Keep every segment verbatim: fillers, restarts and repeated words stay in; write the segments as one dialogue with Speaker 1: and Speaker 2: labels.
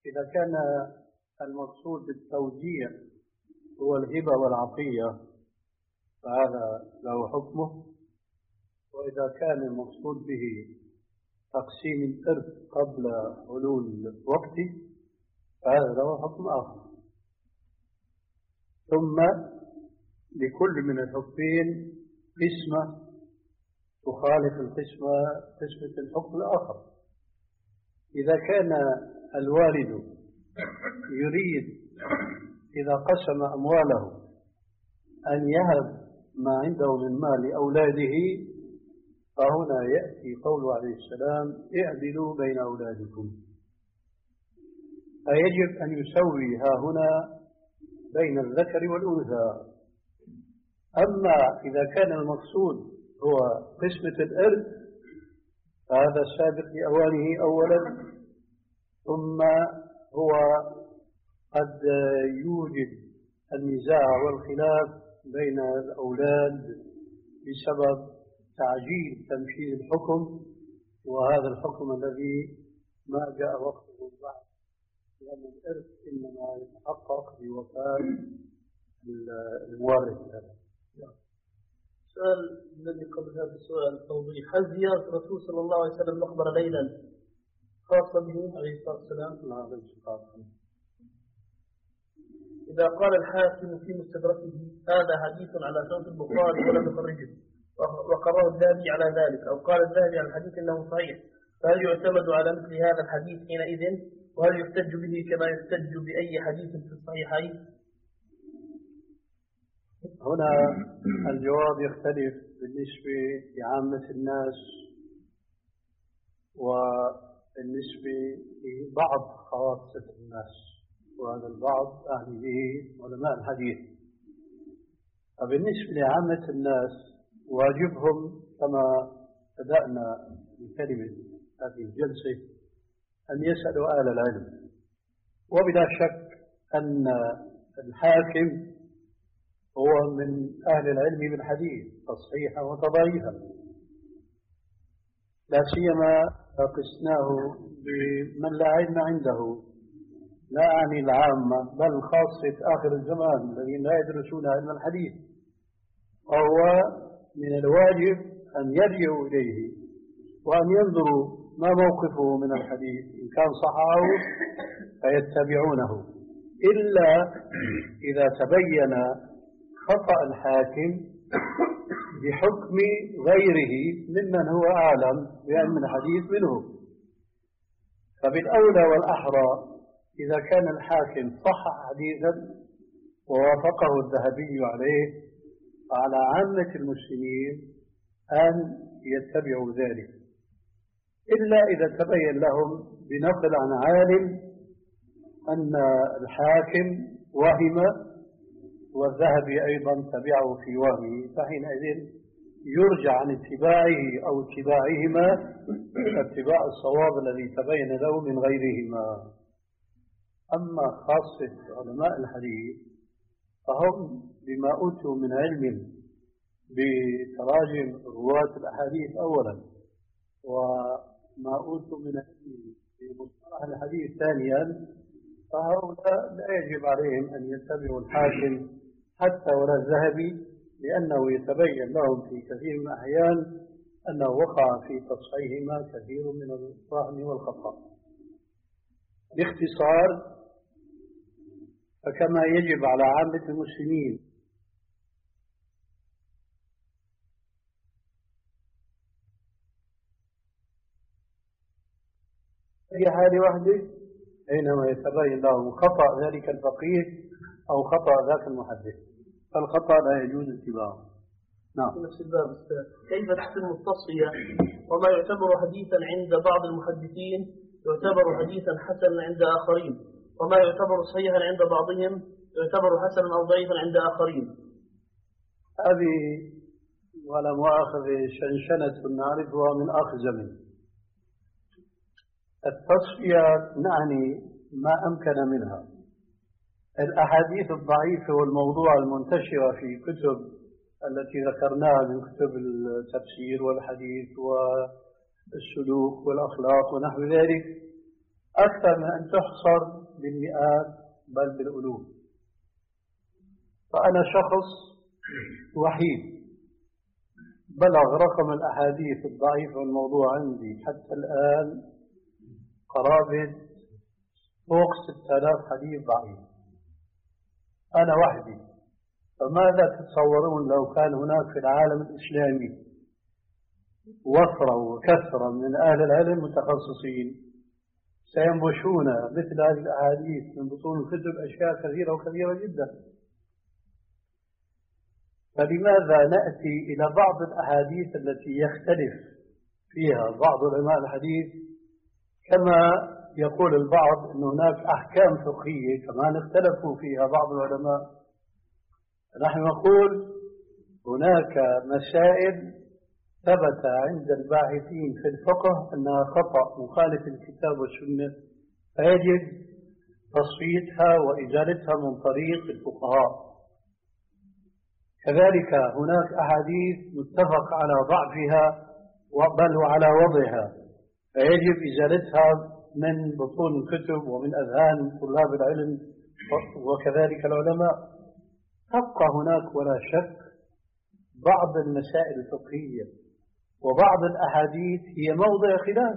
Speaker 1: إذا كان المقصود بالتوزيع هو الهبة والعطية فهذا له حكمه، وإذا كان المقصود به تقسيم الإرث قبل حلول وقته فهذا له حكم آخر. ثم لكل من الحكمين قسمة تخالف القسمة قسمة الحكم الآخر. إذا كان الوالد يريد إذا قسم أمواله أن يهب ما عنده من مال أولاده فهنا يأتي قوله عليه السلام اعدلوا بين أولادكم، فيجب أن يسوي ها هنا بين الذكر والأنثى. أما إذا كان المقصود هو قسمة الإرث فهذا سابق لأوانه أولا، ثم هو قد يوجد النزاع والخلاف بين الأولاد بسبب تعجيل تنفيذ الحكم، وهذا الحكم الذي ما جاء وقته بعد، لأن الإرث إنما يتحقق بوفاة المورث.
Speaker 2: السؤال الذي قبل هذا السؤال توضيح: هل زيارة الرسول صلى الله عليه وسلم مقبرة ليلا خاصة به عليه الصلاة والسلام؟
Speaker 1: لا ليس خاصة.
Speaker 2: إذا قال الحاكم في مستدركه هذا حديث على شرط البخاري ولم يخرجه وقرره الذهبي على ذلك، أو قال الذهبي عن الحديث إنه صحيح، فهل يعتمد على مثل هذا الحديث حينئذ؟ وهل يحتج به كما يحتج بأي حديث في الصحيحين؟
Speaker 1: هنا الجواب يختلف بالنسبة لعامة الناس وبالنسبة لبعض خواصة الناس، وهذا البعض أعني به علماء الحديث. فبالنسبة لعامة الناس واجبهم كما بدأنا بكلمة هذه الجلسة أن يسألوا أهل العلم، وبلا شك أن الحاكم هو من أهل العلم بالحديث تصحيحا وتضعيفا، لا سيما قسناه بمن لا علم عنده، لا أعني العامة بل خاصة آخر الزمان الذين لا يدرسون علم الحديث، وهو من الواجب أن يرجعوا إليه وأن ينظروا ما موقفه من الحديث، إن كان صححه فيتبعونه، إلا إذا تبين خطأ الحاكم بحكم غيره ممن هو أعلم بعلم الحديث منه. فبالأولى والأحرى إذا كان الحاكم صحح حديثا ووافقه الذهبي عليه فعلى عامة المسلمين أن يتبعوا ذلك، إلا إذا تبين لهم بنقل عن عالم أن الحاكم وهم والذهبي أيضا تبعه في وهمه، فحينئذ يرجع عن اتباعه أو اتباعهما اتباع الصواب الذي تبين له من غيرهما. أما خاصة علماء الحديث فهم بما أوتوا من علم بتراجم رواة الأحاديث أولا، وما أوتوا من علم بمصطلح الحديث ثانيا، فهؤلاء لا يجب عليهم أن يتبعوا الحاكم حتى ولا الذهبي، لأنه يتبين لهم في كثير من الأحيان أنه وقع في تصحيحهما كثير من الوهم والخطأ. باختصار، فكما يجب على عامة المسلمين في حال واحدة حينما يتبين له خطأ ذلك الفقيه أو خطأ ذاك المحدث، فالخطأ لا يجوز اتباعه.
Speaker 2: نعم. نفس الباب كيف تحسن التصفية؟ وما يعتبر حديثا عند بعض المحدثين يعتبر حديثا حسنا عند آخرين، وما يعتبر صحيحا عند بعضهم يعتبر حسنا أو ضعيفا عند آخرين.
Speaker 1: هذه ولا مؤاخذ شنشنة نعرفها من آخر زمن. التصفية نعني ما أمكن منها. الأحاديث الضعيفة والموضوع المنتشرة في كتب التي ذكرناها من كتب التفسير والحديث والسلوك والأخلاق ونحو ذلك، أكثر من أن تحصر بالمئات بل بالألوف. فأنا شخص وحيد بلغ رقم الأحاديث الضعيفة والموضوع عندي حتى الآن قرابة فوق ستة آلاف حديث ضعيف، أنا وحدي. فماذا تتصورون لو كان هناك في العالم الإسلامي وفرة وكثرة من أهل العلم متخصصين سينبشون مثل هذه الأحاديث من بطون الكتب أشياء كثيرة وكثيرة جدا. فلماذا نأتي إلى بعض الأحاديث التي يختلف فيها بعض علماء الحديث، كما يقول البعض أن هناك أحكام فقهية كمان اختلفوا فيها بعض العلماء. نحن نقول هناك مسائل ثبت عند الباحثين في الفقه أنها خطأ مخالف الكتاب والسنة، فيجب تصفيتها وإزالتها من طريق الفقهاء. كذلك هناك أحاديث متفق على ضعفها بل وعلى وضعها، فيجب إزالتها من بطون الكتب ومن أذهان طلاب العلم وكذلك العلماء. تبقى هناك ولا شك بعض المسائل الفقهية وبعض الأحاديث هي موضع خلاف،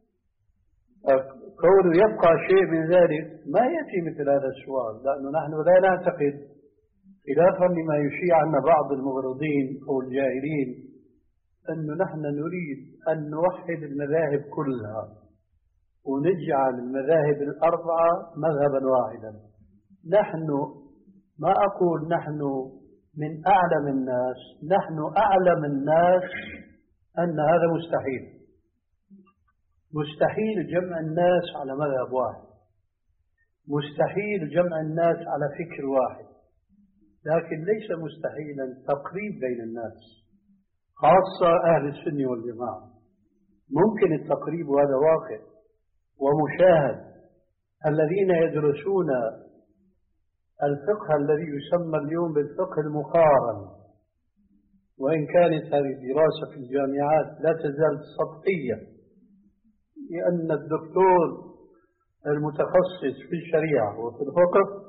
Speaker 1: كونه يبقى شيء من ذلك ما يأتي مثل هذا السؤال، لأنه نحن لا نعتقد خلافا لما يشيع عنا بعض المغرضين أو الجاهلين أنه نحن نريد أن نوحد المذاهب كلها ونجعل المذاهب الأربعة مذهبا واحدا. نحن ما أقول نحن من أعلم الناس، نحن أعلم الناس أن هذا مستحيل. مستحيل جمع الناس على مذهب واحد، مستحيل جمع الناس على فكر واحد، لكن ليس مستحيلا التقريب بين الناس خاصة أهل السنة والجماعة. ممكن التقريب، وهذا واقع ومشاهد. الذين يدرسون الفقه الذي يسمى اليوم بالفقه المقارن، وإن كانت هذه الدراسة في الجامعات لا تزال سطحية، لأن الدكتور المتخصص في الشريعة وفي الفقه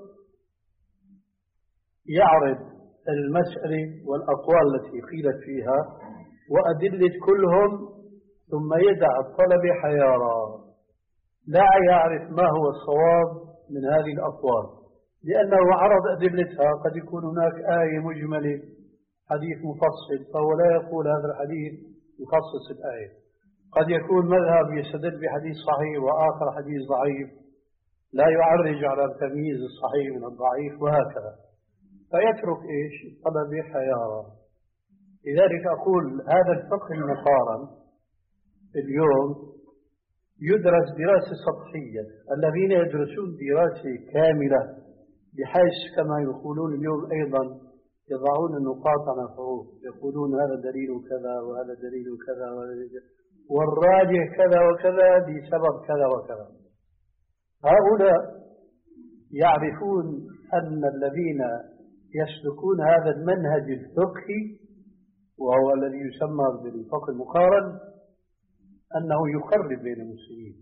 Speaker 1: يعرض المسألة والأقوال التي قيلت فيها وأدلة كلهم، ثم يدع الطلبة حيارى لا يعرف ما هو الصواب من هذه الأقوال، لأنه عرض أدلتها. قد يكون هناك آية مجملة، حديث مفصل، فهو لا يقول هذا الحديث يخصص الآية. قد يكون مذهب يستدل بحديث صحيح وآخر حديث ضعيف، لا يعرج على تمييز الصحيح من الضعيف، وهكذا. فيترك إيش؟ الطلبة حيارى. لذلك أقول هذا الفقه المقارن اليوم يدرس دراسة سطحية. الذين يدرسون دراسة كاملة بحيث كما يقولون اليوم أيضا يضعون النقاط على الحروف، يقولون هذا دليل كذا وهذا دليل كذا والراجح كذا وكذا بسبب كذا وكذا. هؤلاء يعرفون أن الذين يسلكون هذا المنهج الفقهي وهو الذي يسمى بالفقه المقارن أنه يقرب بين المسلمين.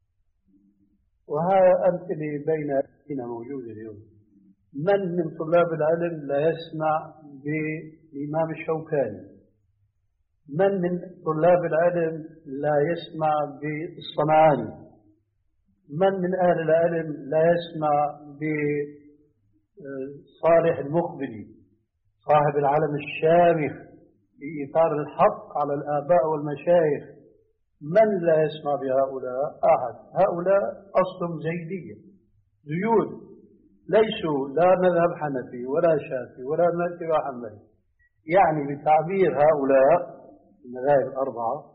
Speaker 1: وها أمثلة بيننا موجودة اليوم. من من طلاب العلم لا يسمع بالإمام الشوكاني؟ من من طلاب العلم لا يسمع بالصنعاني؟ من من أهل العلم لا يسمع بصالح المقبلي صاحب العلم الشامخ في إيثار الحق على الآباء والمشايخ؟ من لا يسمع بهؤلاء؟ أحد. هؤلاء أصلهم زيدية، زيود، ليسوا لا مذهب حنفي ولا شافعي ولا مالكي ولا حنبلي. يعني بتعبير هؤلاء المذاهب الأربعة،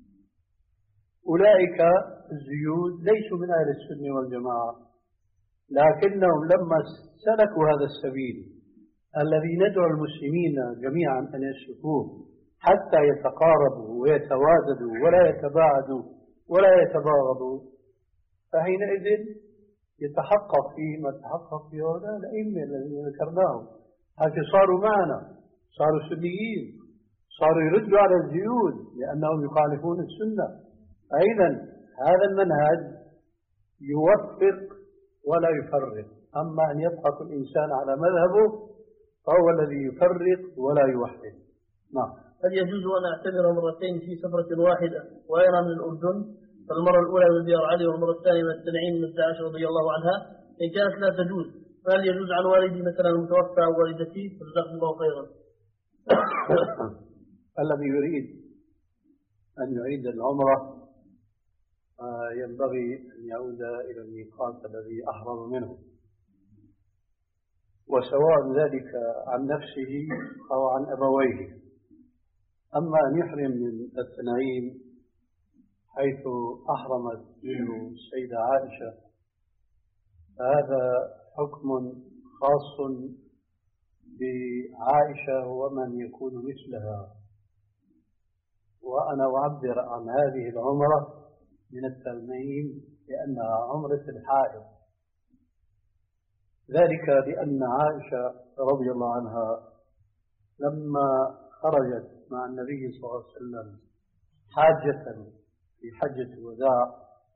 Speaker 1: أولئك الزيود ليسوا من أهل السنة والجماعة، لكنهم لما سلكوا هذا السبيل الذي ندعو المسلمين جميعا أن يسلكوه حتى يتقاربوا ويتواددوا ولا يتباعدوا ولا يتباغضوا، فحينئذ يتحقق فيه ما تحقق فيه هؤلاء الأئمة الذين ذكرناهم. هكذا صاروا معنا، صاروا سنيين، صاروا يردوا على الزيود لأنهم يخالفون السنة. أيضا هذا المنهج يوفق ولا يفرق. أما أن يبقى كل إنسان على مذهبه فهو الذي يفرق ولا يوحد. نعم.
Speaker 2: هل يجوز أن أعتمر مرتين في سفرة واحدة وأنا من الأردن؟ فالمرة الأولى من ديار علي والمرة الثانية من التنعيم من داعش رضي الله عنها. إن كانت لا تجوز فهل يجوز عن والدي مثلا المتوفى أو والدتي؟ جزاكم الله خيرا.
Speaker 1: الذي يريد أن يعيد العمرة ينبغي أن يعود إلى الميقات الذي أحرم منه، وسواء ذلك عن نفسه أو عن أبويه. أما أن يحرم من التنعيم حيث أحرمت منه السيدة عائشة فهذا حكم خاص بعائشة ومن يكون مثلها، وأنا أعبر عن هذه العمرة من التنعيم لأنها عمرة الحائض، ذلك لأن عائشة رضي الله عنها لما خرجت مع النبي صلى الله عليه وسلم حاجة في حجة الوداع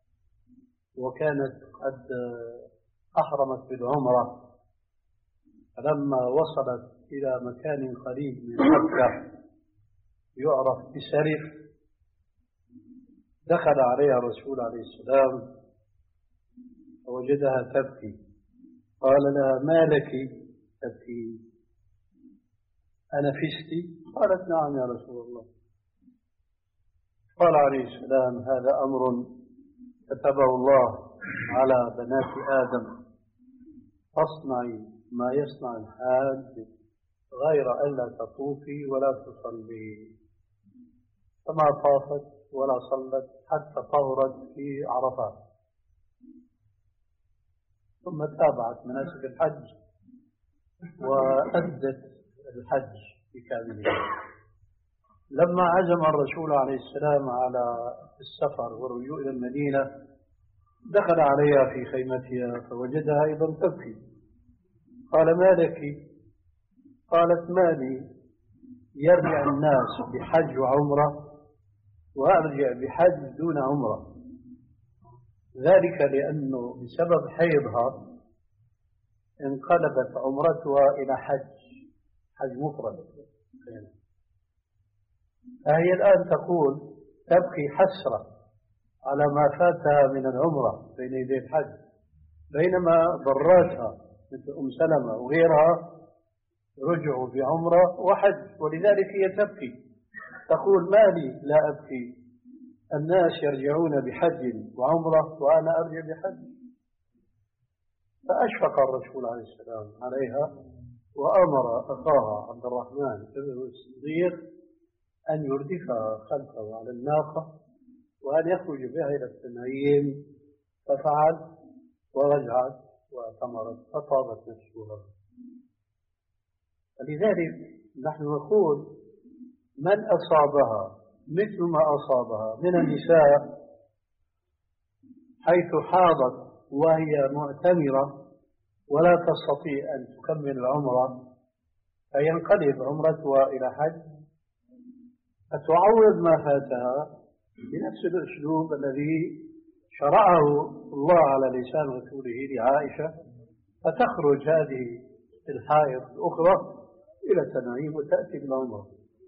Speaker 1: وكانت قد أحرمت بالعمرة، فلما وصلت إلى مكان قريب من مكة يعرف بسرف دخل عليها الرسول عليه السلام فوجدها تبكي، قال لها: ما لك تبكي؟ أنفستِ؟ قالت: نعم يا رسول الله. قال عليه السلام: هذا أمر كتبه الله على بنات آدم، فاصنعي ما يصنع الحاج غير ألا تطوفي ولا تصلي. فما طافت ولا صلت حتى طهرت في عرفات، ثم تابعت مناسك الحج وأدت الحج بكامله. لما عزم الرسول عليه السلام على السفر والرجوع إلى المدينة دخل عليها في خيمتها فوجدها أيضا تبكي، قال: ما لك؟ قالت: ما لي؟ يرجع الناس بحج وعمرة وأرجع بحج دون عمرة، ذلك لأنه بسبب حيضها انقلبت عمرتها إلى حج حج مفرد، فهي الآن تقول تبكي حسرة على ما فاتها من العمرة بين يدي الحج، بينما ضراتها مثل أم سلمة وغيرها رجعوا بعمرة وحج، ولذلك هي تبكي تقول: ما لي لا أبكي؟ الناس يرجعون بحج وعمرة وأنا أرجع بحج. فأشفق الرسول عليه السلام عليها وأمر أخاها عبد الرحمن بن الصديق أن يردفها خلفه على الناقة وأن يخرج بها إلى التنعيم، ففعل ورجعت واعتمرت فطابت نفسها. فلذلك نحن نقول: من أصابها مثل ما أصابها من النساء حيث حاضت وهي معتمرة ولا تستطيع أن تكمل العمرة فينقلب عمرتها إلى حج، فتعوض ما فاتها بنفس الأسلوب الذي شرعه الله على لسان رسوله لعائشة، فتخرج هذه الحائض الأخرى إلى التنعيم وتأتي بالعمرة.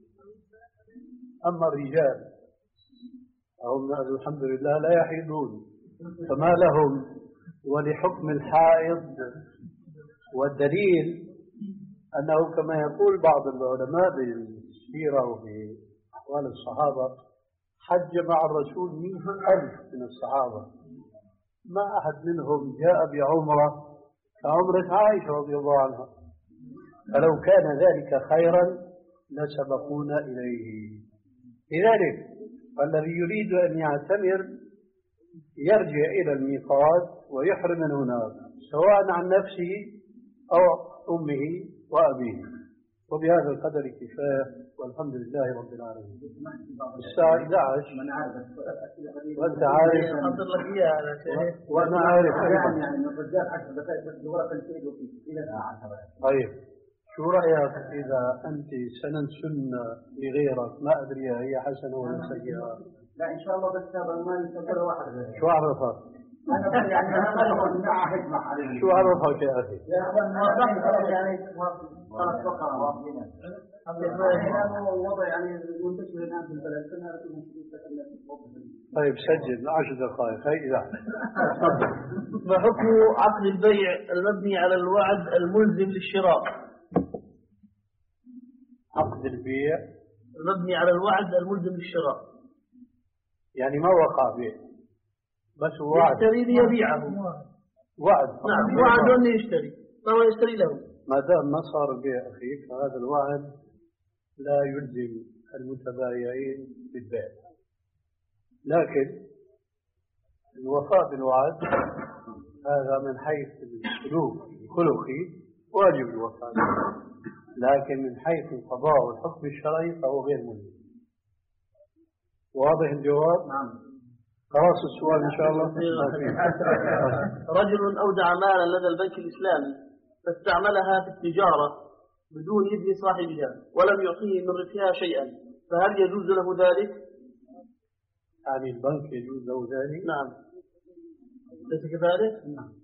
Speaker 1: أما الرجال هم الحمد لله لا يحيضون، فما لهم ولحكم الحائض، والدليل أنه كما يقول بعض العلماء بالسيرة وفي أحوال الصحابة: حج مع الرسول مئة ألف من الصحابة، ما أحد منهم جاء بعمرة كعمرة عائشة رضي الله عنها، فلو كان ذلك خيرا لسبقونا إليه. لذلك فالذي يريد أن يعتمر يرجع إلى الميقات ويحرم من هناك سواء عن نفسه أو أمه وأبيه. وبهذا القدر كفاية، والحمد لله رب العالمين. الساعة إحدى عشر وأنت عارف وأنا عارف طيب شو رأيك إذا أنت سنن سنة لغيرك ما أدري هي حسنة ولا سيئة؟
Speaker 3: لا إن شاء الله بس هذا ما يسافر واحد.
Speaker 1: شو عرفك؟
Speaker 3: يعني هذا هو النعم حكمة عليه.
Speaker 1: شو عرفك يا أخي؟
Speaker 3: يعني خلاص بقى وضع يعني منتشر الآن في البلد كلها.
Speaker 1: طيب سجل عشر دقائق هاي إذا
Speaker 2: ما حكم عقد البيع المبني على الوعد الملزم للشراء؟
Speaker 1: عقد البيع
Speaker 2: المبني على الوعد الملزم للشراء
Speaker 1: يعني ما وقع بيع بس وعد
Speaker 2: يشتري ليبيعه.
Speaker 1: وعد
Speaker 2: نعم وعد أنه يشتري فهو يشتري له.
Speaker 1: ما دام ما صار بيع أخي فهذا الوعد لا يلزم المتبايعين بالبيع، لكن الوفاء بالوعد هذا من حيث السلوك الخلقي واجب الوفاء، لكن من حيث القضاء والحكم الشرعي فهو غير ملزم. واضح الجواب؟
Speaker 2: نعم.
Speaker 1: خلاص السؤال إن شاء الله.
Speaker 2: رجل أودع مالا لدى البنك الإسلامي فاستعملها في التجارة بدون إذن صاحبها ولم يعطيه من ربحها شيئا، فهل يجوز له ذلك؟
Speaker 1: يعني البنك يجوز له ذلك؟
Speaker 2: نعم. ليس كذلك؟
Speaker 1: نعم.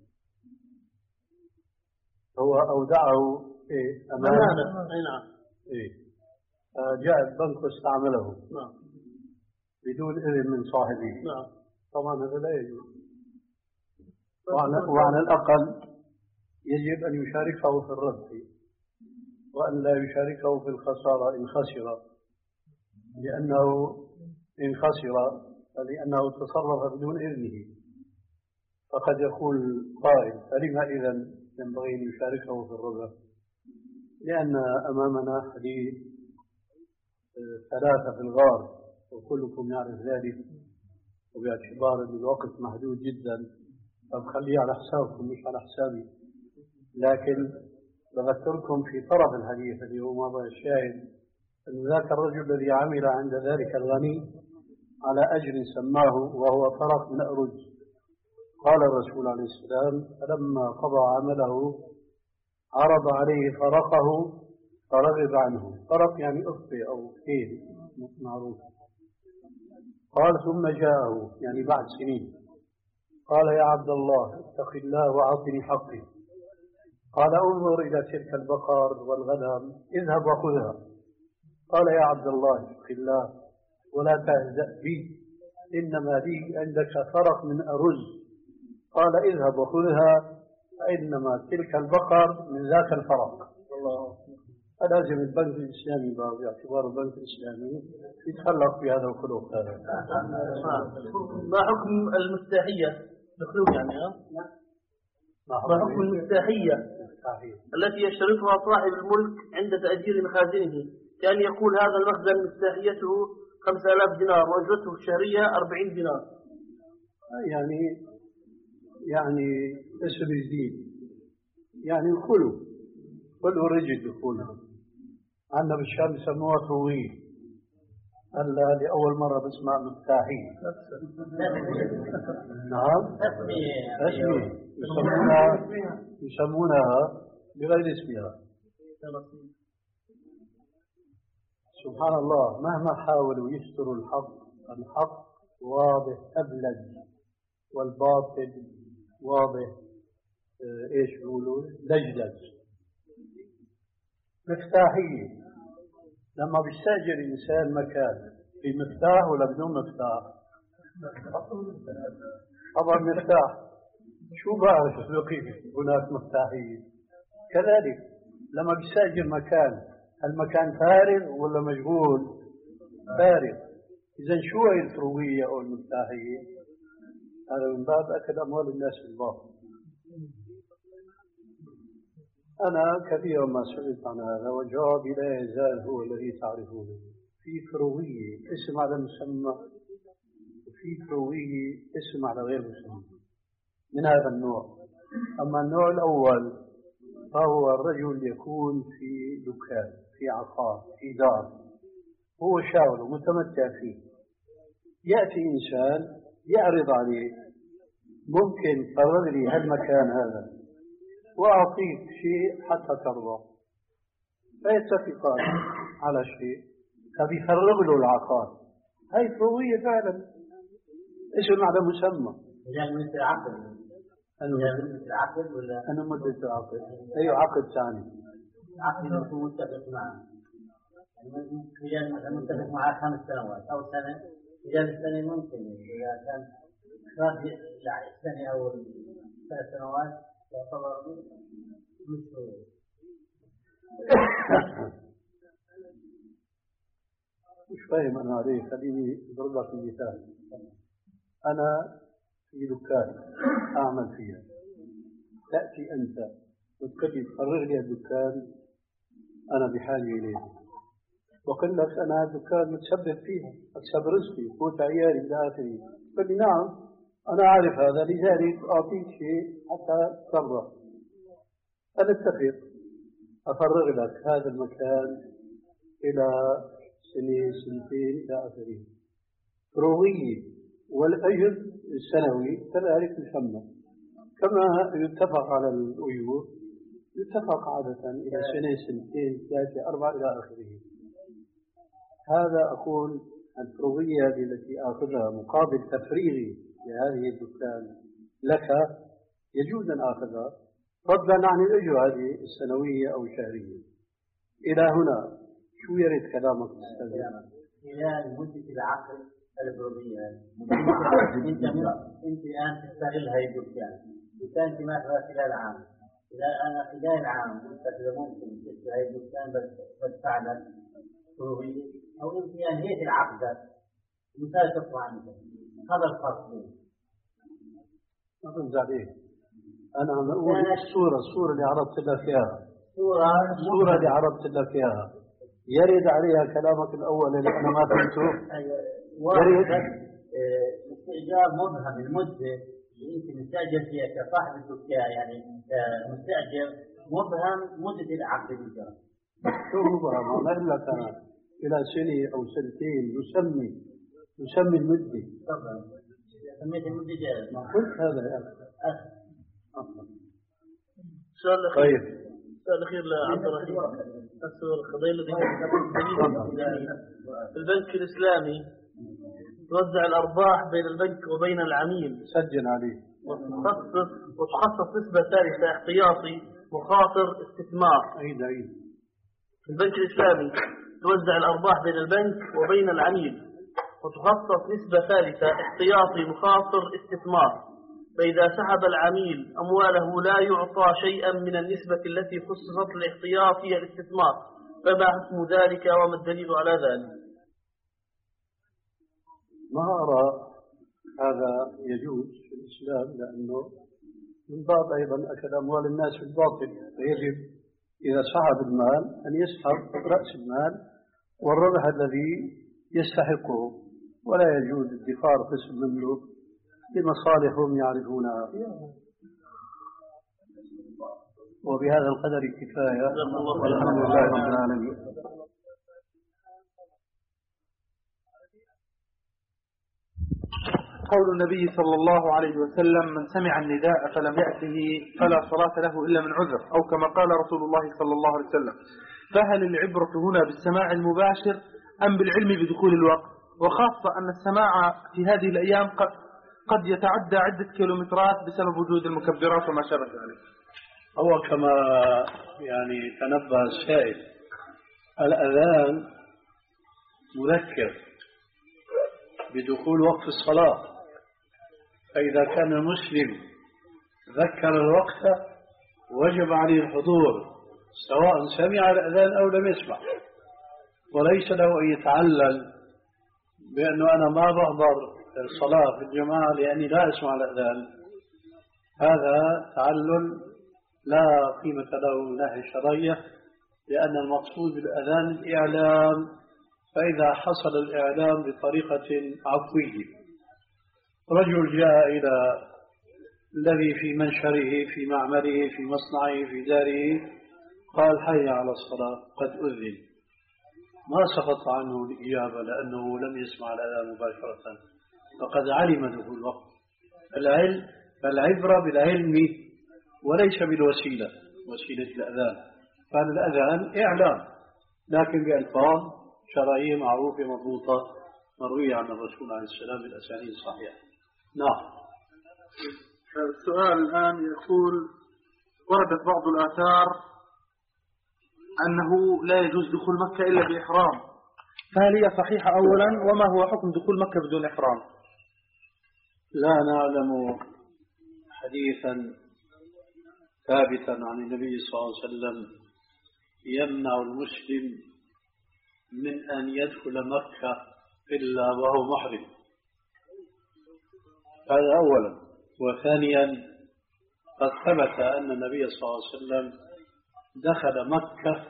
Speaker 1: هو أودعه إيه
Speaker 2: أمانة. أي نعم.
Speaker 1: إيه آه جاء البنك واستعمله.
Speaker 2: نعم.
Speaker 1: بدون إذن من صاحبه.
Speaker 2: نعم.
Speaker 1: طبعا هذا لا يجوز. وعلى, وعلى الأقل يجب أن يشاركه في الربح وأن لا يشاركه في الخسارة إن خسر، لأنه إن خسر فلأنه تصرف بدون إذنه، فقد يقول قائل فلما إذن ينبغي أن يشاركه في الربح؟ لأن أمامنا حديث ثلاثة في الغار وكلكم يعرف ذلك، وباعتبار أن الوقت محدود جدا فبخليه على حسابكم مش على حسابي، لكن بذكركم في طرف الحديث اللي هو موضوع الشاهد أن ذاك الرجل الذي عمل عند ذلك الغني على أجر سماه وهو فرق من أرز، قال الرسول عليه السلام فلما قضى عمله عرض عليه فرقه فرغب عنه. فرق يعني أخفي أو كيل معروف. قال ثم جاءه يعني بعد سنين قال يا عبد الله اتق الله وأعطني حقي. قال انظر إلى تلك البقر والغنم اذهب وخذها. قال يا عبد الله اتق الله ولا تهزأ بي إنما لي عندك فرق من أرز. قال اذهب وخذها فإنما تلك البقر من ذاك الفرق. فلازم البنك الإسلامي باعتبار البنك الإسلامي يتخلق بهذا الخلق هذا.
Speaker 2: ما حكم المفتاحية؟ مخلوق يعني ها؟ ما حكم المفتاحية التي يشترطها صاحب الملك عند تأجير مخازنه، كأن يقول هذا المخزن مفتاحيته خمسة آلاف دينار وأجرته الشهرية أربعين دينار؟
Speaker 1: يعني يعني اسم جديد يعني الخلو خلو رجل يقولها عندنا بالشام يسموها طويل. هلا لأول مرة بسمع مفتاحي. نعم اسمي يسمونها يسمونها بغير اسمها. سبحان الله مهما حاولوا يستروا الحق الحق واضح أبلج والباطل واضح اه ايش بيقولوا لجلج. مفتاحية لما بيستأجر الإنسان مكان بمفتاح ولا بدون مفتاح؟ طبعا مفتاح. شو بعرف بقية هناك مفتاحية. كذلك لما بيستأجر مكان المكان فارغ ولا مشغول؟ فارغ. إذا شو هي الفروية أو المفتاحية؟ هذا من باب أكل أموال الناس بالباطل. أنا كثيرا ما سئلت عن هذا وجوابي لا يزال هو الذي تعرفونه. في فروية اسم على مسمى وفي فروية اسم على غير مسمى من هذا النوع. أما النوع الأول فهو الرجل يكون في دكان في عقار في دار هو شاغل ومتمتع فيه، يأتي إنسان يعرض عليه ممكن فرغ لي هالمكان هذا وأعطيك شيء حتى ترضى، فيتفقان على شيء فبيفرغ له العقار. هاي فروية فعلا اسم على مسمى.
Speaker 3: إذا مثل العقد
Speaker 1: أنا
Speaker 3: مثل العقد ولا
Speaker 1: أنا مدة العقد أي عقد ثاني
Speaker 3: عقد يكون متفق معه يعني مثلا متفق معه خمس سنوات أو سنة إذا السنة ممكن إذا كان خلاص يعني السنة أو ثلاث سنوات يعتبر مثل
Speaker 1: مش فاهم أنا عليه. خليني أضرب لك مثال. أنا في دكان أعمل فيها، تأتي أنت وتقول لي فرغ لي الدكان أنا بحاجة إليه، وقل لك أنا الدكان متسبب فيها، أكسب رزقي فوت عيالي إلى آخره. قل لي نعم أنا أعرف هذا، لذلك أعطيك شيء حتى ترضى. فنتفق أفرغ لك هذا المكان إلى سنة سنتين إلى آخره. فروضية والأجر السنوي كذلك يسمى، كما يتفق على الأجور يتفق عادة إلى سنة سنتين ثلاثة أربعة إلى آخره. هذا أقول الفروضية التي آخذها مقابل تفريغي لهذه الدكان لك يجوز أن آخذها فضلا عن الأجر هذه السنوية أو الشهرية. إلى هنا شو يريد كلامك أستاذ؟
Speaker 3: إلى مدة العقد الفروضية أنت أنت الآن تستغل هاي الدكان، وكانت ماخذة خلال عام. إذا أنا خلال عام أنت إذا ممكن تشتري هاي الدكان بس بدفع لك فروضية، أو أنت أنهيت العقد مثال تطلع عنك، هذا الفرق.
Speaker 1: ما فهمت عليه. أنا عم أقول الصورة الصورة اللي عرضت لك إياها،
Speaker 3: صورة
Speaker 1: الصورة اللي عرضت لك إياها يرد عليها كلامك الأول اللي أنا ما فهمته.
Speaker 3: يرد استئجار مبهم المدة اللي أنت مستأجر فيها كصاحب الدكان، يعني مستأجر مبهم مدة العقد الإيجار.
Speaker 1: شو مبهم؟ أنا أقول لك أنا إلى سنة أو سنتين يسمي يسمي المدة.
Speaker 3: طبعا سميت المدة جائز.
Speaker 1: ما قلت هذا يا أخي.
Speaker 2: السؤال الأخير.
Speaker 1: طيب.
Speaker 2: السؤال الأخير لعبد الرحيم. السؤال القضية الذي في البنك الإسلامي توزع الأرباح بين البنك وبين العميل.
Speaker 1: سجل عليه.
Speaker 2: وتخصص وتخصص نسبة ثالثة احتياطي مخاطر استثمار.
Speaker 1: عيد عيد.
Speaker 2: في البنك الإسلامي توزع الأرباح بين البنك وبين العميل، وتخصص نسبة ثالثة احتياطي مخاطر استثمار. فإذا سحب العميل أمواله لا يعطى شيئا من النسبة التي خصصت الاحتياط هي الاستثمار، فما حكم ذلك وما الدليل على ذلك؟
Speaker 1: ما أرى هذا يجوز في الإسلام، لأنه من باب أيضا أكل أموال الناس بالباطل، فيجب إذا سحب المال أن يسحب رأس المال والربح الذي يستحقه، ولا يجوز ادخار قسم مملوك لمصالحهم يعرفونها. وبهذا القدر كفاية، والحمد لله رب العالمين.
Speaker 4: قول النبي صلى الله عليه وسلم: من سمع النداء فلم يأته فلا صلاة له إلا من عذر، أو كما قال رسول الله صلى الله عليه وسلم. فهل العبرة هنا بالسماع المباشر أم بالعلم بدخول الوقت؟ وخاصة أن السماع في هذه الأيام قد قد يتعدى عدة كيلومترات بسبب وجود المكبرات وما شابه ذلك.
Speaker 1: هو كما يعني تنبه السائل، الأذان مذكر بدخول وقت الصلاة، فإذا كان المسلم ذكر الوقت وجب عليه الحضور سواء سمع الأذان أو لم يسمع، وليس له أن يتعلل بأنه أنا ما بحضر الصلاة في الجماعة لأني لا أسمع الأذان. هذا تعلل لا قيمة له من ناحية الشرعية، لأن المقصود بالأذان الإعلام، فإذا حصل الإعلام بطريقة عفوية، رجل جاء إلى الذي في منشره في معمله في مصنعه في داره قال: حي على الصلاة قد أذن، ما سقط عنه الإجابة لأنه لم يسمع الأذان مباشرة، فقد علم دخول الوقت. العلم فالعبرة بالعلم وليس بالوسيلة، وسيلة الأذان. فالأذان إعلام لكن بألفاظ شرعية معروفة مضبوطة مروية عن الرسول عليه السلام بالأسانيد الصحيحة. نعم.
Speaker 4: السؤال الآن يقول: وردت بعض الآثار أنه لا يجوز دخول مكة إلا بإحرام، فهل هي صحيحة أولا؟ وما هو حكم دخول مكة بدون إحرام؟
Speaker 1: لا نعلم حديثا ثابتا عن النبي صلى الله عليه وسلم يمنع المسلم من أن يدخل مكة إلا وهو محرم. هذا أولا. وثانيا قد ثبت أن النبي صلى الله عليه وسلم دخل مكة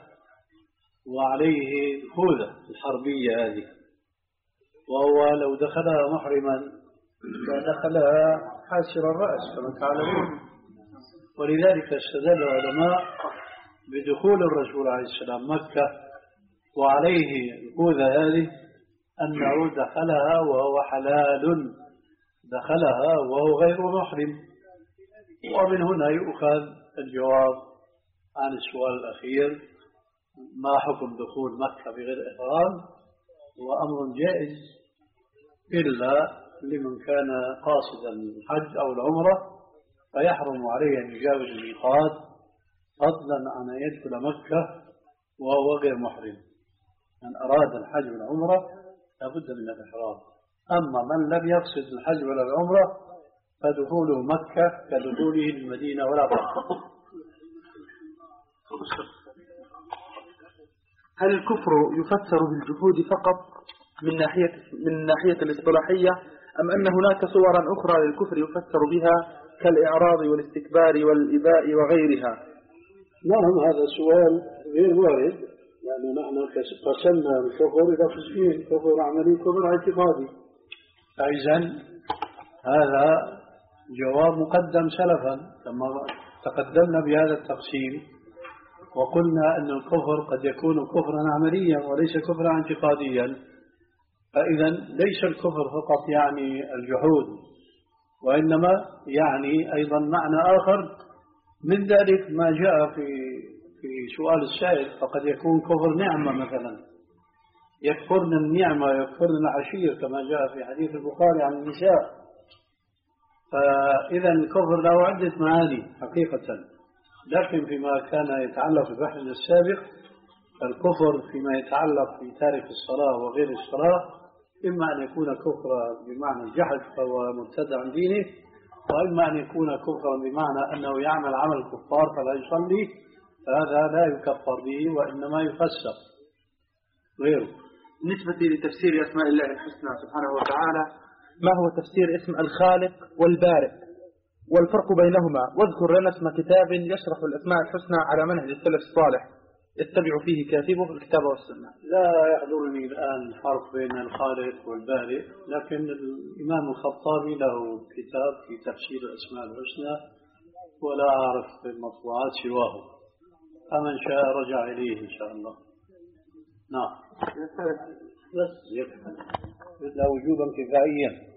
Speaker 1: وعليه الخوذة الحربية هذه، وهو لو دخلها محرما فدخلها حاسر الرأس كما تعلمون. ولذلك استدل العلماء بدخول الرسول عليه السلام مكة وعليه الخوذة هذه أنه دخلها وهو حلال، دخلها وهو غير محرم. ومن هنا يؤخذ الجواب عن السؤال الأخير: ما حكم دخول مكة بغير إحرام؟ هو أمر جائز إلا لمن كان قاصدا الحج أو العمرة، فيحرم عليه أن يجاوز الميقات فضلا عن أن يدخل مكة وهو غير محرم. من أراد الحج والعمرة لابد من الإحرام. أما من لم يقصد الحج ولا العمرة فدخوله مكة كدخوله المدينة ولا فرق.
Speaker 4: هل الكفر يفسر بالجحود فقط من ناحية من الناحية الاصطلاحية، أم أن هناك صورا أخرى للكفر يفسر بها كالإعراض والاستكبار والإباء وغيرها؟
Speaker 1: نعم، هذا سؤال غير وارد، لأن نحن قسمنا الكفر إلى قسمين: كفر عملي وكفر اعتقادي. فإذن هذا جواب مقدم سلفا كما تقدمنا بهذا التقسيم، وقلنا أن الكفر قد يكون كفرا عمليا وليس كفرا اعتقاديا. فإذا ليس الكفر فقط يعني الجحود، وإنما يعني أيضا معنى آخر من ذلك ما جاء في في سؤال السائل. فقد يكون كفر نعمة مثلا، يكفرن النعمة يكفرن العشير كما جاء في حديث البخاري عن النساء. فإذا الكفر له عدة معاني حقيقة، لكن فيما كان يتعلق بالبحث السابق الكفر فيما يتعلق في تارك الصلاة وغير الصلاة إما أن يكون كفرا بمعنى الجحد فهو مرتد عن دينه، وإما أن يكون كفرا بمعنى أنه يعمل عمل كفار فلا يصلي، فهذا لا يكفر به وإنما يفسر غيره.
Speaker 4: بالنسبة لتفسير أسماء الله الحسنى سبحانه وتعالى، ما هو تفسير اسم الخالق والبارئ والفرق بينهما؟ واذكر لنا اسم كتاب يشرح الأسماء الحسنى على منهج السلف الصالح يتبع فيه كاتبه في الكتاب والسنة.
Speaker 1: لا يحضرني الآن الفرق بين الخالق والبارئ، لكن الإمام الخطابي له كتاب في تفسير الأسماء الحسنى ولا أعرف المطبوعات سواه، فمن شاء رجع إليه إن شاء الله. نعم، بس يكفي إلا وجوبا كفائيا،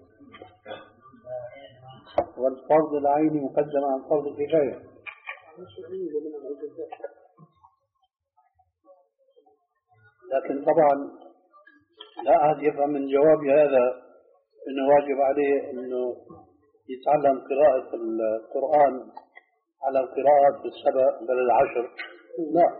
Speaker 1: والفرض العيني مقدم عن فرض الكفاية. لكن طبعا لا أحد يفهم من جوابي هذا أنه واجب عليه أنه يتعلم قراءة القرآن على القراءات السبع بل العشر، لا،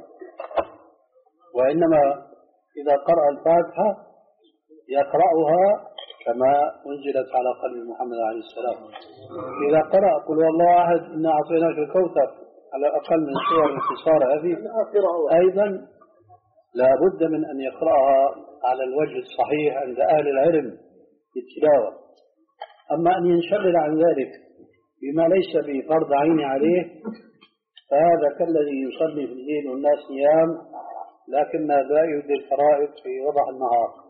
Speaker 1: وإنما إذا قرأ الفاتحة يقرأها كما أنزلت على قلب محمد عليه السلام. إذا قرأ قل والله أحد إنا أعطيناك الكوثر على أقل من سور الانتصار هذه أيضا لا بد من أن يقرأها على الوجه الصحيح عند أهل العلم بالتلاوة. أما أن ينشغل عن ذلك بما ليس بفرض عين عليه فهذا كالذي يصلي في الليل والناس نيام لكن لا يؤدي الفرائض في وضح النهار.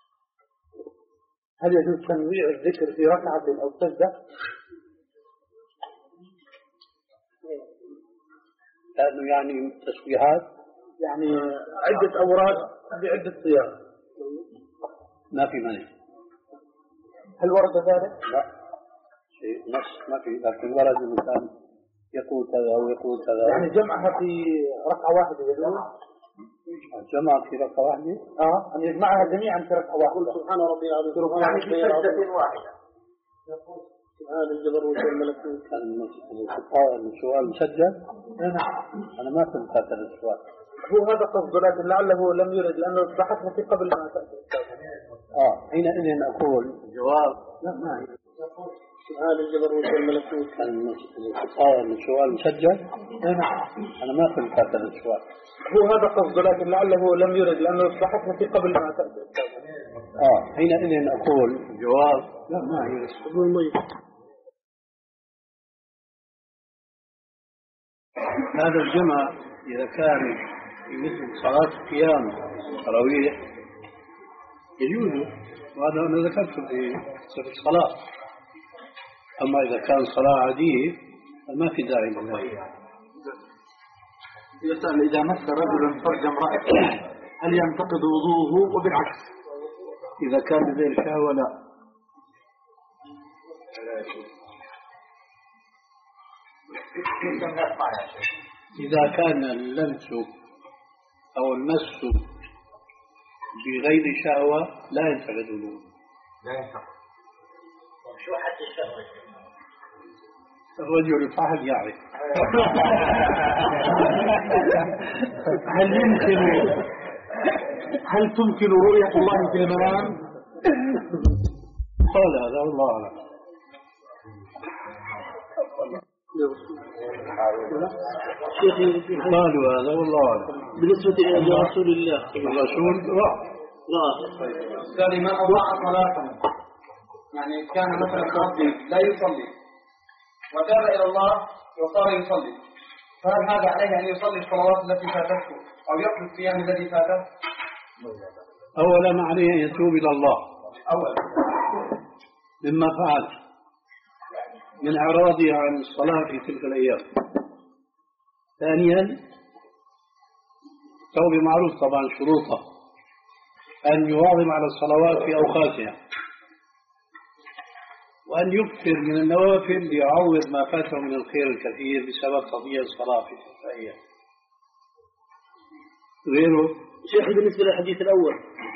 Speaker 4: هل يجوز تنويع الذكر في ركعة أو سجدة؟
Speaker 1: لأنه يعني تسبيحات
Speaker 4: يعني عدة أوراد بعدة صيام
Speaker 1: ما في مانع.
Speaker 4: هل ورد ذلك؟
Speaker 1: لا شيء نص ما في، لكن ورد الإنسان يقول كذا أو يقول كذا.
Speaker 4: يعني جمعها في ركعة واحدة يجوز؟
Speaker 1: جمع في ركعة واحدة؟
Speaker 4: آه أن يجمعها جميعا في ركعة واحدة.
Speaker 2: سبحان ربي العظيم
Speaker 4: يعني في سجدة واحدة.
Speaker 2: سبحان الجبروت والملكوت.
Speaker 1: السؤال مسجل؟ نعم. أنا ما فهمت هذا السؤال.
Speaker 2: هو هذا قصده، لكن لعله لم يرد لأنه بحثنا في قبل ما تأتي.
Speaker 1: آه حينئذ أقول جواب لا ما هي.
Speaker 2: سبحان الجبروت والملكوت.
Speaker 1: السؤال مسجل؟ نعم. أنا ما فهمت هذا السؤال.
Speaker 2: هو هذا قصده، لكن لعله لم يرد لأنه بحثنا في قبل ما تأتي.
Speaker 1: آه حينئذ أقول جواب لا ما هي. هذا الجمع إذا كان مثل صلاة القيام التراويح يجوز، وهذا أنا ذكرته في صفة الصلاة. أما إذا كان صلاة عادية فما في داعي لله.
Speaker 4: يسأل إذا مس رجل فرج امرأته هل ينتقض وضوءه؟ وبالعكس
Speaker 1: إذا كان بذيل شهوة لا. إذا كان اللمس أو المس بغير شهوة لا ينتقض وضوءه.
Speaker 3: لا ينتقض. شو حد الشهوة؟
Speaker 1: الرجل الفحل يعرف.
Speaker 4: هل يمكن هل تمكن رؤية الله في المنام؟
Speaker 1: قال هذا والله أعلم. قالوا هذا والله أعلم.
Speaker 2: بالنسبة إلى رسول الله
Speaker 1: الرسول رأى
Speaker 2: رأى
Speaker 4: قال ما أضاع صلاة، يعني كان مثلا يصلي لا يصلي وتاب إلى الله وصار يصلي، فهل هذا عليه أن يصلي الصلوات التي فاتته أو يقضي الصيام الذي فاته؟
Speaker 1: أولا عليه أن يتوب إلى الله
Speaker 4: أولا
Speaker 1: مما فعل من إعراضه عن الصلاة في تلك الأيام. ثانيا توبة معروف طبعا شروطه أن يواظب على الصلوات في أوقاتها، وأن يكثر من النوافل ليعوض ما فاته من الخير الكثير بسبب تضييع الصلاة في تلك الأيام. غيره
Speaker 2: شيخ بالنسبة للحديث الأول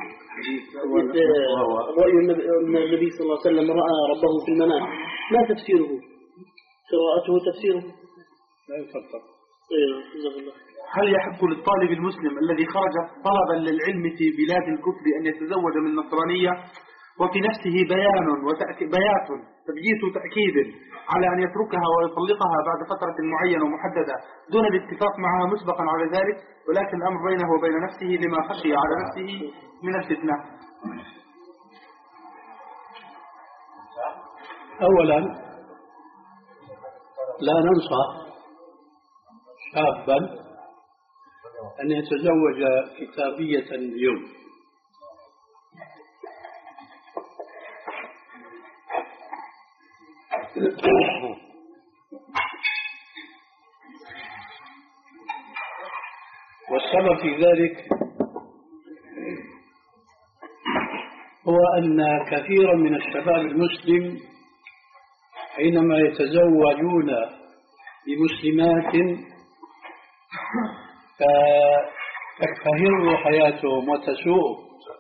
Speaker 2: رأي النبي صلى الله عليه وسلم رأى ربه في المنام، ما تفسيره؟ قراءته تفسيره
Speaker 1: لا يفسر.
Speaker 4: هل يحق للطالب المسلم الذي خرج طلبا للعلم في بلاد الكفر أن يتزوج من نصرانية وفي نفسه بيان وبيات تبييت تأكيد على أن يتركها ويطلقها بعد فترة معينة ومحددة دون الاتفاق معها مسبقا على ذلك، ولكن الأمر بينه وبين نفسه لما خشي على نفسه من الفتنة؟
Speaker 1: أولا لا ننصح شابا أن يتزوج كتابية اليوم، والسبب في ذلك هو أن كثيرا من الشباب المسلم حينما يتزوجون بمسلمات تكفهر حياتهم وتسوء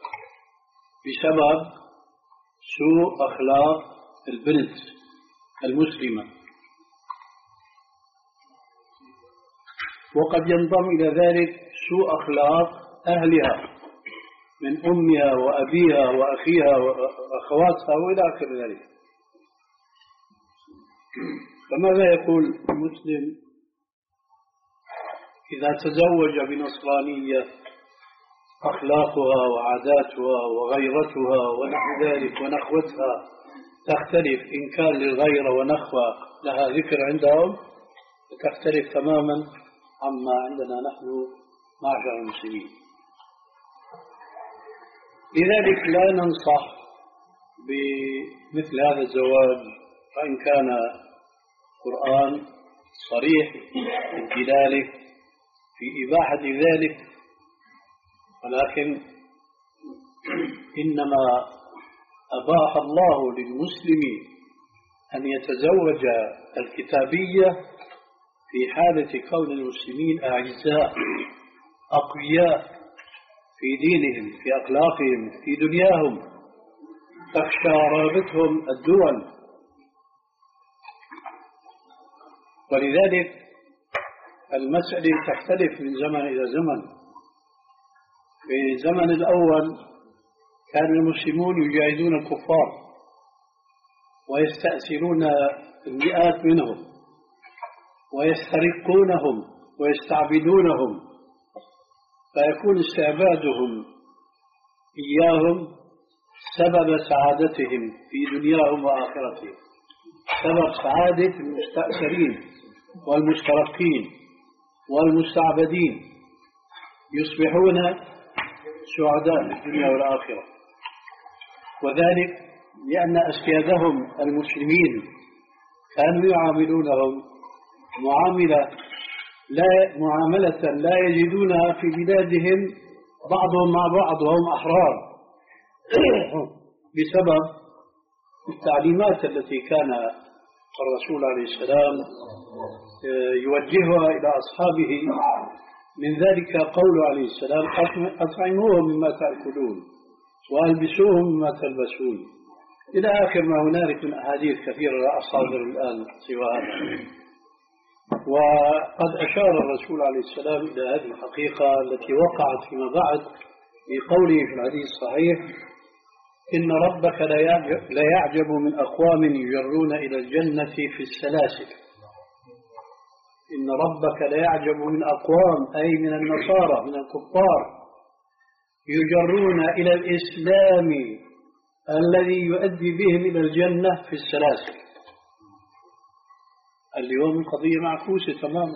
Speaker 1: بسبب سوء أخلاق البنت المسلمة، وقد ينضم إلى ذلك سوء أخلاق أهلها من أمها وأبيها وأخيها وأخواتها وإلى آخر ذلك. فماذا يقول المسلم إذا تزوج بنصرانية أخلاقها وعاداتها وغيرتها ونحو ذلك ونخوتها تختلف، إن كان للغيرة ونخوة لها ذكر عندهم تختلف تماما عما عندنا نحن معشر المسلمين. لذلك لا ننصح بمثل هذا الزواج، وإن كان القرآن صريح في دلاله في إباحة ذلك، ولكن إنما أباح الله للمسلم أن يتزوج الكتابية في حالة كون المسلمين أعزاء أقوياء في دينهم في أخلاقهم في دنياهم، تخشى رغبتهم الدول ولذلك المسألة تختلف من زمن إلى زمن. في الزمن الأول كان المسلمون يجاهدون الكفار ويستأثرون المئات منهم ويسترقونهم ويستعبدونهم، فيكون استعبادهم إياهم سبب سعادتهم في دنياهم وآخرتهم، سبب سعادة المستأثرين والمسترقين والمستعبدين، يصبحون سعداء في الدنيا والآخرة. وذلك لأن أسيادهم المسلمين كانوا يعاملونهم معاملة لا معاملة لا يجدونها في بلادهم بعضهم مع بعض وهم أحرار بسبب التعليمات التي كان الرسول عليه السلام يوجهها إلى أصحابه. من ذلك قوله عليه السلام: أطعموهم مما تأكلون وألبسوهم مما تلبسون، إلى آخر ما هنالك من أحاديث كثيرة لا أصادر الآن سوى هذا. وقد أشار الرسول عليه السلام إلى هذه الحقيقة التي وقعت فيما بعد في قوله في الحديث الصحيح: إن ربك لا يعجب من أقوام يجرون إلى الجنة في السلاسل. إن ربك لا يعجب من أقوام، أي من النصارى من الكفار، يجرون إلى الإسلام الذي يؤدي بهم إلى الجنة في السلاسل. اليوم القضية معكوسة تماما،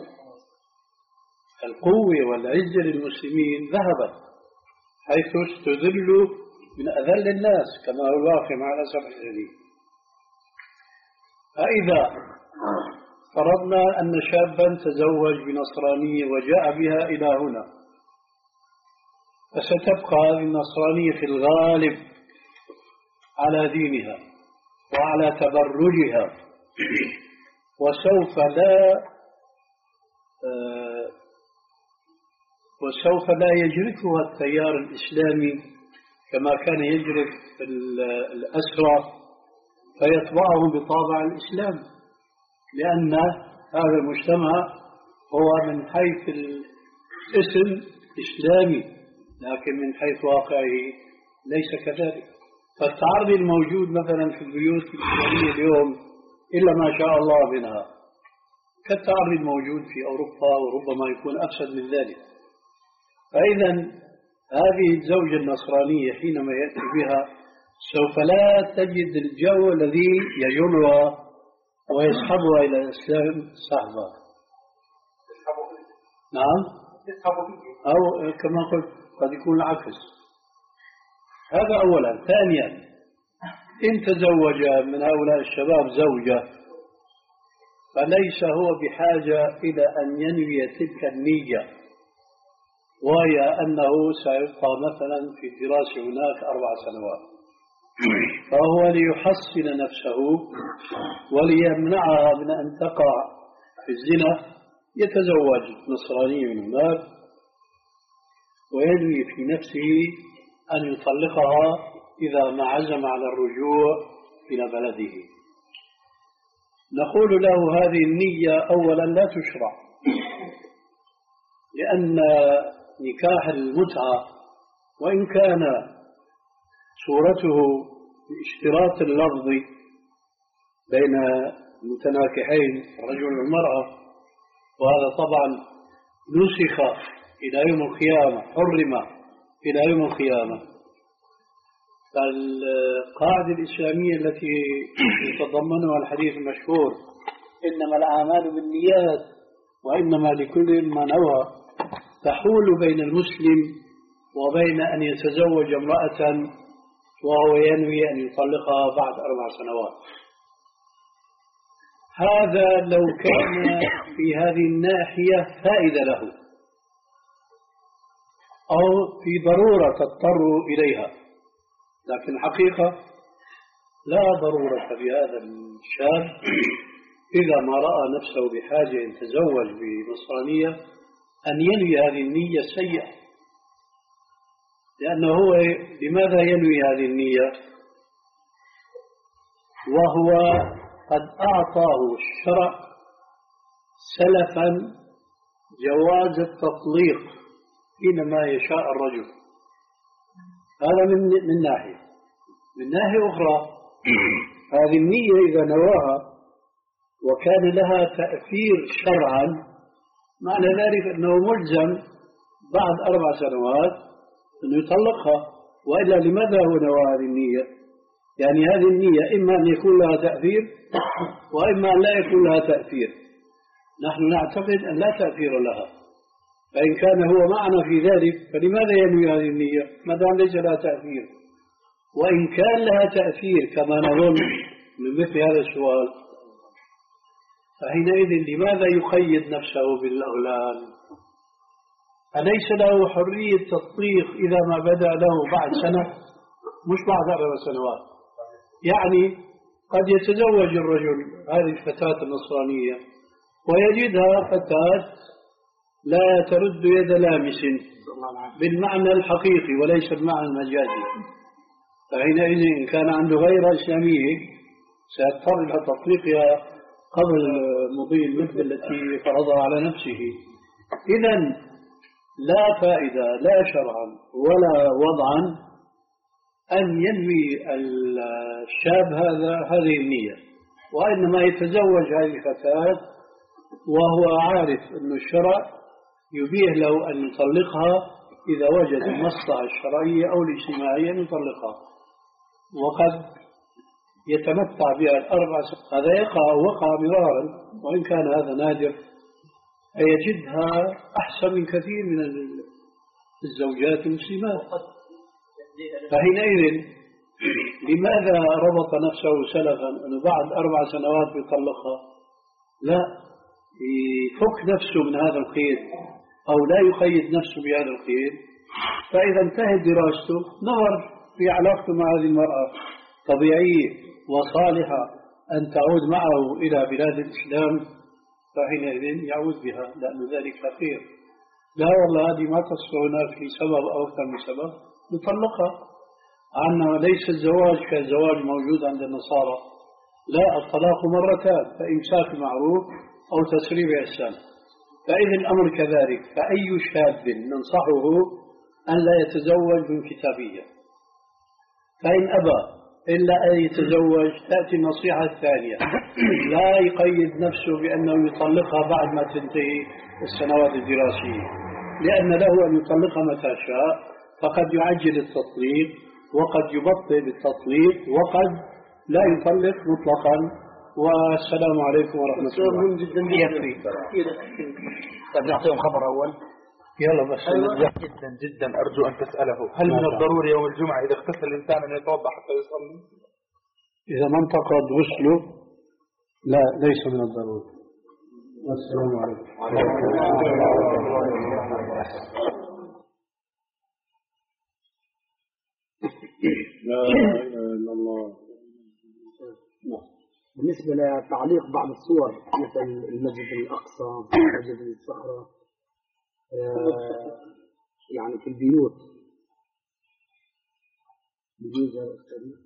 Speaker 1: القوة والعزة للمسلمين ذهبت حيث استذلوا من أذل الناس كما هو الواقع مع الأسف الشديد. فإذا فرضنا أن شابا تزوج بنصرانية وجاء بها إلى هنا، فستبقى هذه النصرانية في الغالب على دينها وعلى تبرجها، وسوف لا آه وسوف لا يجرفها التيار الإسلامي كما كان يجرف الأسرى فيطبعهم بطابع الإسلام، لأن هذا المجتمع هو من حيث الاسم إسلامي لكن من حيث واقعه ليس كذلك. فالتعرض الموجود مثلا في البيوت الإسلامية اليوم إلا ما شاء الله منها كالتعرض الموجود في أوروبا، وربما يكون أفسد من ذلك. فإذا هذه الزوجة النصرانية حينما يأتي بها سوف لا تجد الجو الذي يجرها ويسحبها إلى الإسلام صحبا. نعم، أو كما قلت قد يكون العكس. هذا أولا. ثانيا، إن تزوج من هؤلاء الشباب زوجة فليس هو بحاجة إلى أن ينوي تلك النية، وهي أنه سيبقى مثلا في الدراسة هناك أربع سنوات، فهو ليحصن نفسه وليمنعها من أن تقع في الزنا يتزوج نصرانية من هناك وينوي في نفسه أن يطلقها إذا ما عزم على الرجوع إلى بلده. نقول له هذه النية أولا لا تشرع، لأن نكاح المتعة وإن كان صورته باشتراط اللفظ بين المتناكحين الرجل والمرأة، وهذا طبعا نسخ إلى يوم القيامة، حرم إلى يوم القيامة. فالقاعدة الإسلامية التي يتضمنها الحديث المشهور إنما الأعمال بالنيات وإنما لكل ما نوى تحول بين المسلم وبين أن يتزوج امرأة وهو ينوي أن يطلقها بعد أربع سنوات. هذا لو كان في هذه الناحية فائدة له أو في ضرورة تضطر إليها، لكن الحقيقة لا ضرورة في هذا الشاب إذا ما رأى نفسه بحاجة أن يتزوج بنصرانية أن ينوي هذه النية السيئة. لأنه هو لماذا ينوي هذه النية وهو قد أعطاه الشرع سلفا جواز التطليق حينما يشاء الرجل. هذا من من ناحية. من ناحية أخرى هذه النية إذا نواها وكان لها تأثير شرعا معنى ذلك أنه ملزم بعد أربع سنوات أنه يطلقها، وإلا لماذا هو نوى هذه النية؟ يعني هذه النية إما أن يكون لها تأثير وإما أن لا يكون لها تأثير. نحن نعتقد أن لا تأثير لها، فإن كان هو معنا في ذلك فلماذا ينوي هذه النية ما دام ليس لها تأثير؟ وإن كان لها تأثير كما نظن من مثل هذا السؤال فحينئذ لماذا يقيد نفسه بالأغلال؟ أليس له حرية تطليق إذا ما بدأ له بعد سنة مش بعد أربع سنوات؟ يعني قد يتزوج الرجل هذه الفتاة النصرانية ويجدها فتاة لا ترد يد لامس بالمعنى الحقيقي وليس بالمعنى المجازي، فحينئذ إن كان عنده غير إسلامية سيضطر إلى تطليقها قبل مضي المدة التي فرضها على نفسه. إذن لا فائدة لا شرعا ولا وضعا أن ينوي الشاب هذا هذه النية، وإنما يتزوج هذه الفتاة وهو عارف أن الشرع يبيه له أن يطلقها إذا وجد المصلحة الشرعية أو الاجتماعية أن يطلقها، وقد يتمتع بها الأربع سنوات. هذا يقع وقع مرارا وإن كان هذا نادر، يجدها أحسن من كثير من الزوجات المسلمات. فحينئذ لماذا ربط نفسه سلفا أنه بعد أربع سنوات يطلقها؟ لا، يفك نفسه من هذا القيد أو لا يقيد نفسه بهذا القيد. فإذا انتهت دراسته نظر في علاقته مع هذه المرأة طبيعية وصالحة أن تعود معه إلى بلاد الإسلام، فحينئذ يعود بها لأن ذلك خير. لا والله هذه ما تصل هناك في سبب أو أكثر من سبب نطلقها. عنا ليس الزواج كالزواج موجود عند النصارى، لا، الطلاق مرتان، فإمساك معروف أو تسريب إحسان. فإذا الأمر كذلك، فأي شاب ننصحه أن لا يتزوج من كتابية، فإن أبى إلا أن يتزوج تأتي النصيحة الثانية، لا يقيد نفسه بأنه يطلقها بعد ما تنتهي السنوات الدراسية، لأن له أن يطلقها متى شاء، فقد يعجل التطليق وقد يبطئ بالتطليق وقد لا يطلق مطلقا. والسلام عليكم ورحمة الله.
Speaker 2: جدا جدا
Speaker 4: طيب نعطيهم خبر أول.
Speaker 1: يلا بس
Speaker 4: جدا جدا أرجو أن تسأله هل من الضروري يوم الجمعة إذا اغتسل الإنسان أن يتوضأ حتى يصلي؟
Speaker 1: إذا ما انتقد غسله لا، ليس من الضروري. والسلام عليكم. لا إله إلا الله.
Speaker 5: بالنسبة لتعليق بعض الصور مثل المسجد الأقصى، مسجد الصخرة، آه يعني في البيوت، بيجوز هذا الشيء؟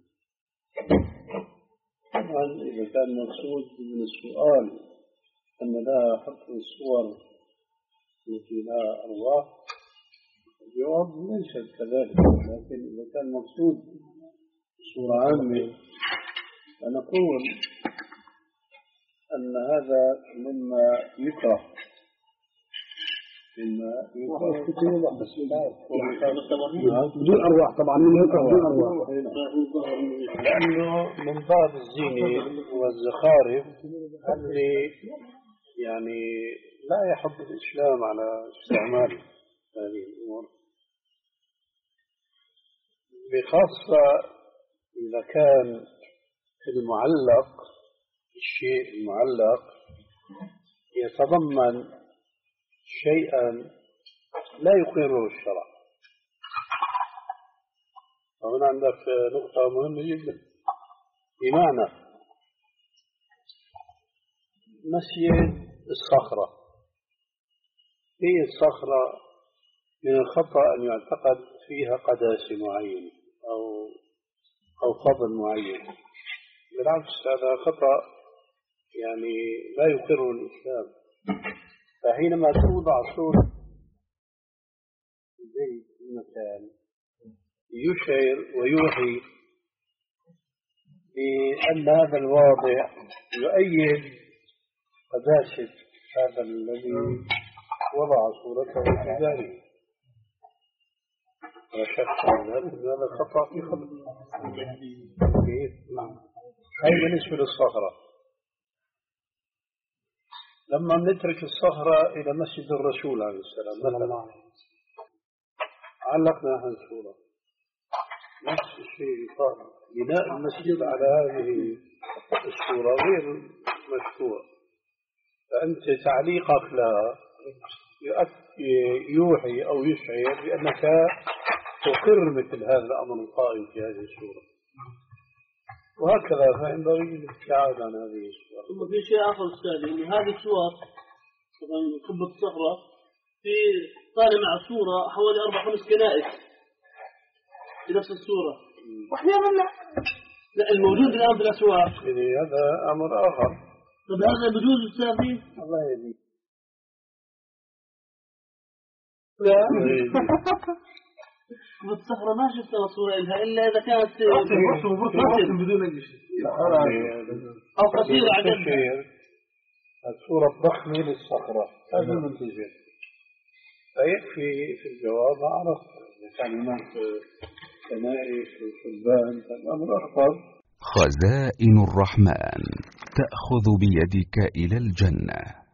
Speaker 1: طبعا إذا كان مقصود من السؤال أن لا حكم الصور التي لا أرواح، الجواب ليس كذلك، لكن إذا كان مقصود صورة عامة فنقول أن هذا مما يكره، مما يكره
Speaker 5: بدون أرواح طبعا، من بدون أرواح،
Speaker 1: لأنه من باب الزينة والزخارف اللي يعني لا يحض الإسلام على استعمال هذه الأمور، بخاصة إذا كان المعلق الشيء المعلق يتضمن شيئا لا يقره الشرع. وهنا عندك نقطة مهمة جدا، بمعنى مسجد الصخرة، هي الصخرة من الخطأ أن يعتقد فيها قداسة معينة أو أو فضل معين، بالعكس هذا خطأ يعني لا يقره الإسلام. فحينما توضع صورة زيد في المكان يشعر ويوحي بأن هذا الواضع يؤيد قداسة هذا الذي وضع صورته في ذلك. لا شك أن هذا خطأ في خطأ. هذا بالنسبة للصخرة. لما نترك الصخرة إلى مسجد الرسول عليه السلام مثلا علقنا عن صورة نفس الشيء قال بناء المسجد على هذه الصورة غير مشروع، فأنت تعليقك لها يوحي أو يشعر بأنك تقر مثل هذا الأمر القائم في هذه الصورة، وهكذا فينبغي الابتعاد عن هذه الصور.
Speaker 2: ثم في شيء آخر أستاذ، إن هذه الصور طبعا قبة الصخرة في طالع مع صورة حوالي أربع خمس كنائس في نفس الصورة، وأحيانا لا لا الموجود الآن في الأسواق.
Speaker 1: يعني هذا أمر آخر.
Speaker 2: طب هذا بجوز أستاذ؟
Speaker 1: الله يهديك. لا
Speaker 2: والصخرة ما شفت صورة لها إلا إذا كانت
Speaker 4: بدون أي شيء
Speaker 2: أو قصيرة عدد
Speaker 1: الصورة الضخمة للصخرة هذا المنتجات، فيكفي في الجواب عرف كان هناك كنائس وشبان الأمر أخطر.
Speaker 6: خزائن الرحمن تأخذ بيدك إلى الجنة.